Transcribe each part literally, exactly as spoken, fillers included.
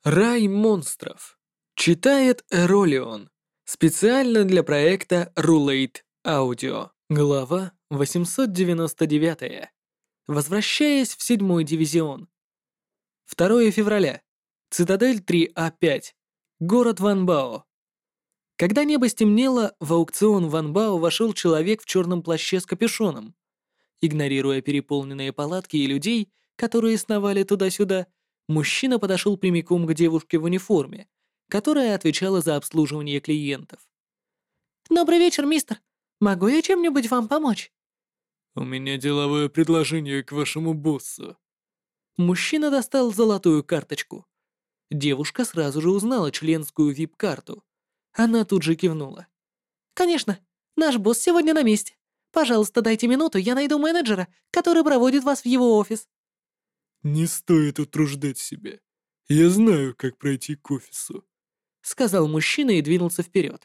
Рай монстров. Читает Эролион. Специально для проекта Rulate Audio. Глава восемьсот девяносто девять. Возвращаясь в седьмой дивизион. второе февраля. Цитадель три А пять. Город Ванбао. Когда небо стемнело, в аукцион Ванбао вошел человек в черном плаще с капюшоном. Игнорируя переполненные палатки и людей, которые сновали туда-сюда, мужчина подошел прямиком к девушке в униформе, которая отвечала за обслуживание клиентов. «Добрый вечер, мистер. Могу я чем-нибудь вам помочь?» «У меня деловое предложение к вашему боссу». Мужчина достал золотую карточку. Девушка сразу же узнала членскую ви ай пи-карту. Она тут же кивнула. «Конечно. Наш босс сегодня на месте. Пожалуйста, дайте минуту, я найду менеджера, который проводит вас в его офис». «Не стоит утруждать себя. Я знаю, как пройти к офису», — сказал мужчина и двинулся вперед.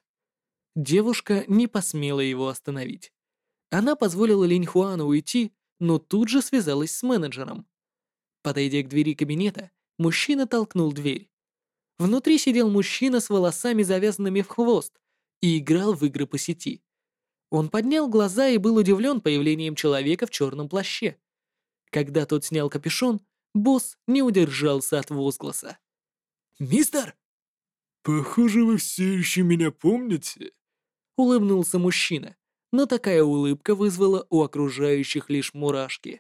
Девушка не посмела его остановить. Она позволила Линь Хуану уйти, но тут же связалась с менеджером. Подойдя к двери кабинета, мужчина толкнул дверь. Внутри сидел мужчина с волосами, завязанными в хвост, и играл в игры по сети. Он поднял глаза и был удивлен появлением человека в черном плаще. Когда тот снял капюшон, босс не удержался от возгласа. «Мистер!» «Похоже, вы все еще меня помните?» — улыбнулся мужчина, но такая улыбка вызвала у окружающих лишь мурашки.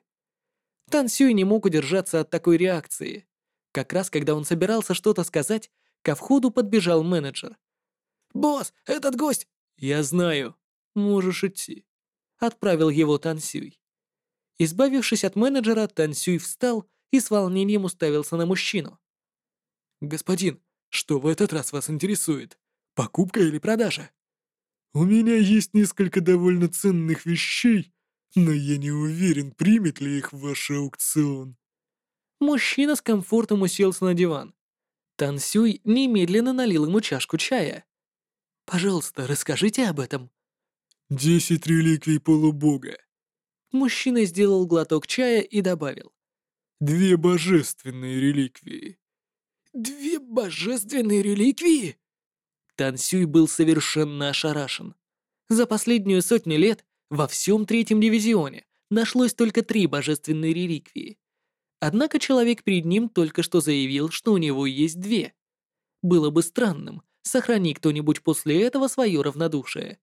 Тан Сюй не мог удержаться от такой реакции. Как раз когда он собирался что-то сказать, ко входу подбежал менеджер. «Босс, этот гость...» «Я знаю. Можешь идти», — отправил его Тан Сюй. Избавившись от менеджера, Тан Сюй встал и с волнением уставился на мужчину. «Господин, что в этот раз вас интересует? Покупка или продажа?» «У меня есть несколько довольно ценных вещей, но я не уверен, примет ли их ваш аукцион». Мужчина с комфортом уселся на диван. Тан Сюй немедленно налил ему чашку чая. «Пожалуйста, расскажите об этом». «Десять реликвий полубога. Мужчина сделал глоток чая и добавил. Две божественные реликвии». «Две божественные реликвии?» Тан Сюй был совершенно ошарашен. За последнюю сотню лет во всем третьем дивизионе нашлось только три божественные реликвии. Однако человек перед ним только что заявил, что у него есть две. Было бы странным, сохрани кто-нибудь после этого свое равнодушие.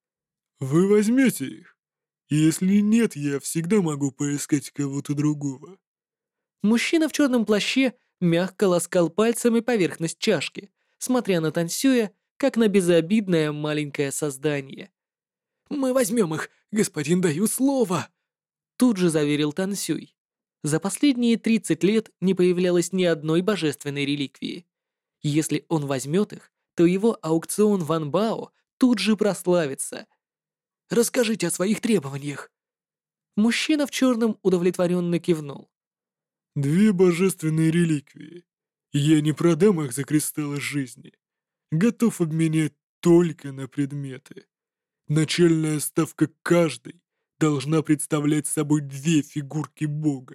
«Вы возьмете их? Если нет, я всегда могу поискать кого-то другого». Мужчина в черном плаще мягко ласкал пальцами поверхность чашки, смотря на Тан Сюя, как на безобидное маленькое создание. «Мы возьмем их, господин, даю слово!» Тут же заверил Тан Сюй. За последние тридцать лет не появлялось ни одной божественной реликвии. Если он возьмет их, то его аукцион Ван Бао тут же прославится. «Расскажите о своих требованиях!» Мужчина в черном удовлетворенно кивнул. «Две божественные реликвии. Я не продам их за кристаллы жизни. Готов обменять только на предметы. Начальная ставка каждой должна представлять собой две фигурки бога».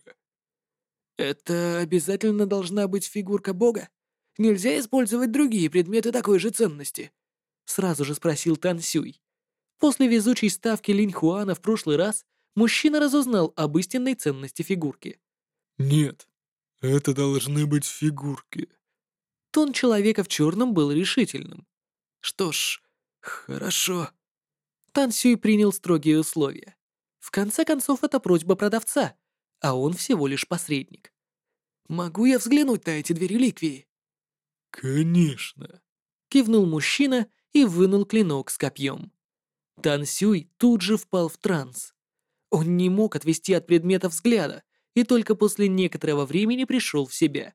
«Это обязательно должна быть фигурка бога? Нельзя использовать другие предметы такой же ценности?» Сразу же спросил Тан Сюй. После везучей ставки Линь Хуана в прошлый раз мужчина разузнал об истинной ценности фигурки. «Нет, это должны быть фигурки». Тон человека в черном был решительным. «Что ж, хорошо». Тан Сюй принял строгие условия. В конце концов, это просьба продавца, а он всего лишь посредник. «Могу я взглянуть на эти две реликвии?» «Конечно». Кивнул мужчина и вынул клинок с копьем. Тан Сюй тут же впал в транс. Он не мог отвести от предмета взгляда и только после некоторого времени пришел в себя.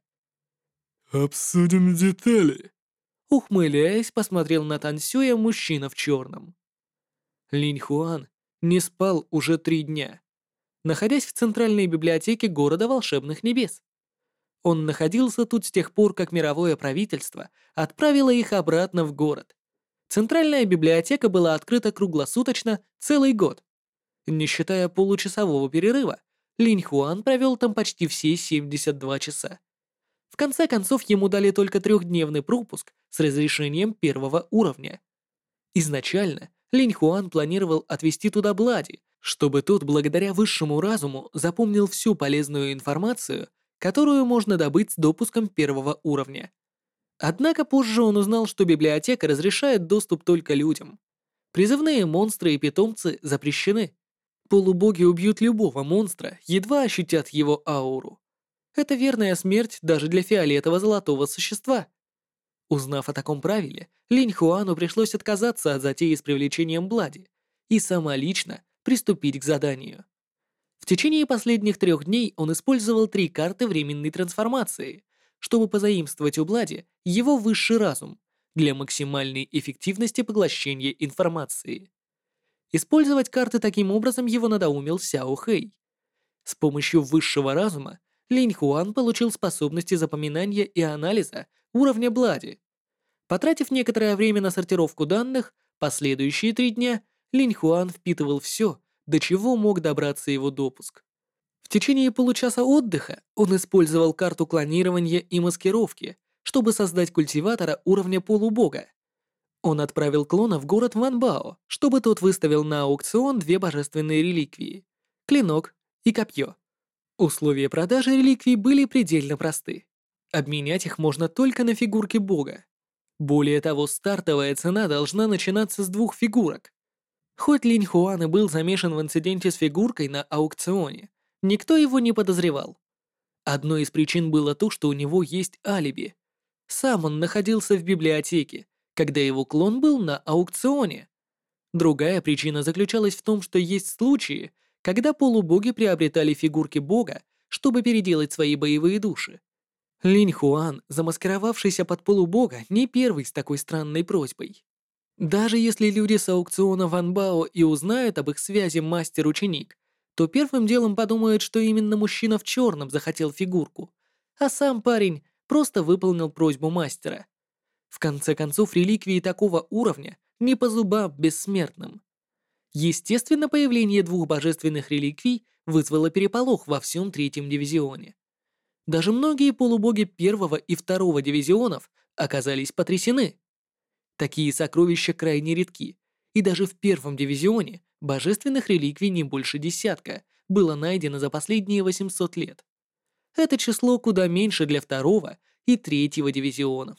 «Обсудим детали». Ухмыляясь, посмотрел на Тан Сюя мужчина в черном. Линь Хуан не спал уже три дня, находясь в центральной библиотеке города Волшебных Небес. Он находился тут с тех пор, как мировое правительство отправило их обратно в город. Центральная библиотека была открыта круглосуточно целый год. Не считая получасового перерыва, Линь Хуан провел там почти все семьдесят два часа. В конце концов, ему дали только трехдневный пропуск с разрешением первого уровня. Изначально Линь Хуан планировал отвезти туда Блади, чтобы тот благодаря высшему разуму запомнил всю полезную информацию, которую можно добыть с допуском первого уровня. Однако позже он узнал, что библиотека разрешает доступ только людям. Призывные монстры и питомцы запрещены. Полубоги убьют любого монстра, едва ощутят его ауру. Это верная смерть даже для фиолетово-золотого существа. Узнав о таком правиле, Линь Хуану пришлось отказаться от затеи с привлечением Блади и самолично приступить к заданию. В течение последних трех дней он использовал три карты временной трансформации, чтобы позаимствовать у Блади его высший разум для максимальной эффективности поглощения информации. Использовать карты таким образом его надоумил Сяо Хэй. С помощью высшего разума Линь Хуан получил способности запоминания и анализа уровня Блади. Потратив некоторое время на сортировку данных, последующие три дня Линь Хуан впитывал все, до чего мог добраться его допуск. В течение получаса отдыха он использовал карту клонирования и маскировки, чтобы создать культиватора уровня полубога. Он отправил клона в город Ванбао, чтобы тот выставил на аукцион две божественные реликвии — клинок и копье. Условия продажи реликвий были предельно просты. Обменять их можно только на фигурки бога. Более того, стартовая цена должна начинаться с двух фигурок. Хоть Линь Хуан и был замешан в инциденте с фигуркой на аукционе, никто его не подозревал. Одной из причин было то, что у него есть алиби. Сам он находился в библиотеке, когда его клон был на аукционе. Другая причина заключалась в том, что есть случаи, когда полубоги приобретали фигурки бога, чтобы переделать свои боевые души. Линь Хуан, замаскировавшийся под полубога, не первый с такой странной просьбой. Даже если люди с аукциона Ванбао и узнают об их связи мастер-ученик, то первым делом подумают, что именно мужчина в черном захотел фигурку, а сам парень просто выполнил просьбу мастера. В конце концов, реликвии такого уровня не по зубам бессмертным. Естественно, появление двух божественных реликвий вызвало переполох во всем третьем дивизионе. Даже многие полубоги первого и второго дивизионов оказались потрясены. Такие сокровища крайне редки, и даже в первом дивизионе божественных реликвий не больше десятка было найдено за последние восемьсот лет. Это число куда меньше для второго и третьего дивизионов.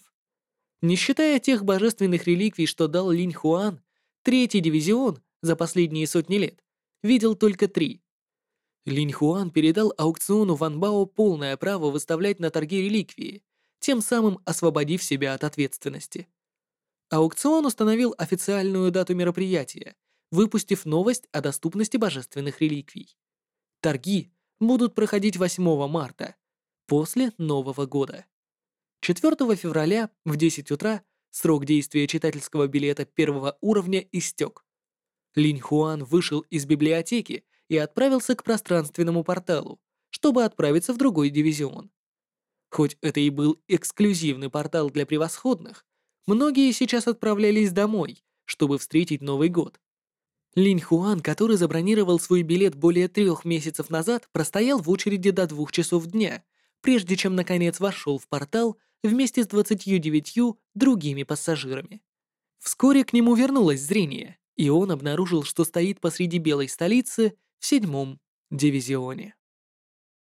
Не считая тех божественных реликвий, что дал Линь Хуан, третий дивизион за последние сотни лет видел только три. Линь Хуан передал аукциону Ванбао полное право выставлять на торги реликвии, тем самым освободив себя от ответственности. Аукцион установил официальную дату мероприятия, выпустив новость о доступности божественных реликвий. Торги будут проходить восьмого марта, после Нового года. четвёртого февраля в десять утра срок действия читательского билета первого уровня истек. Линь Хуан вышел из библиотеки и отправился к пространственному порталу, чтобы отправиться в другой дивизион. Хоть это и был эксклюзивный портал для превосходных, многие сейчас отправлялись домой, чтобы встретить Новый год. Линь Хуан, который забронировал свой билет более трех месяцев назад, простоял в очереди до двух часов дня, прежде чем наконец вошел в портал вместе с двадцатью девятью другими пассажирами. Вскоре к нему вернулось зрение, и он обнаружил, что стоит посреди белой столицы в седьмом дивизионе.